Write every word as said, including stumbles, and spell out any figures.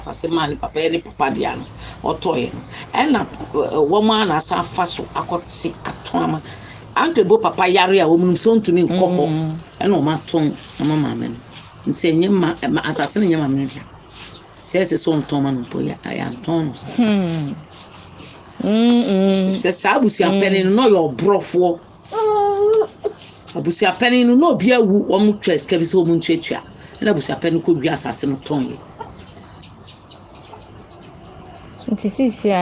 asase man papa ni papa dia no otoye no na wo ma na asa fa so akoti atoma ante bo papa yare a wo munum so ntumi nkọ ho e na o ma ton ama maame no nti enye ma asase no nyama me dia sese so nton ma no po ya ya nton no hmm mm se sa abusu apeni no yo brofo abusu apeni no no bia wu wo mu twa ska bi so mu ntwetwa na abusu apeni ko wi asase no ton ye nti sisi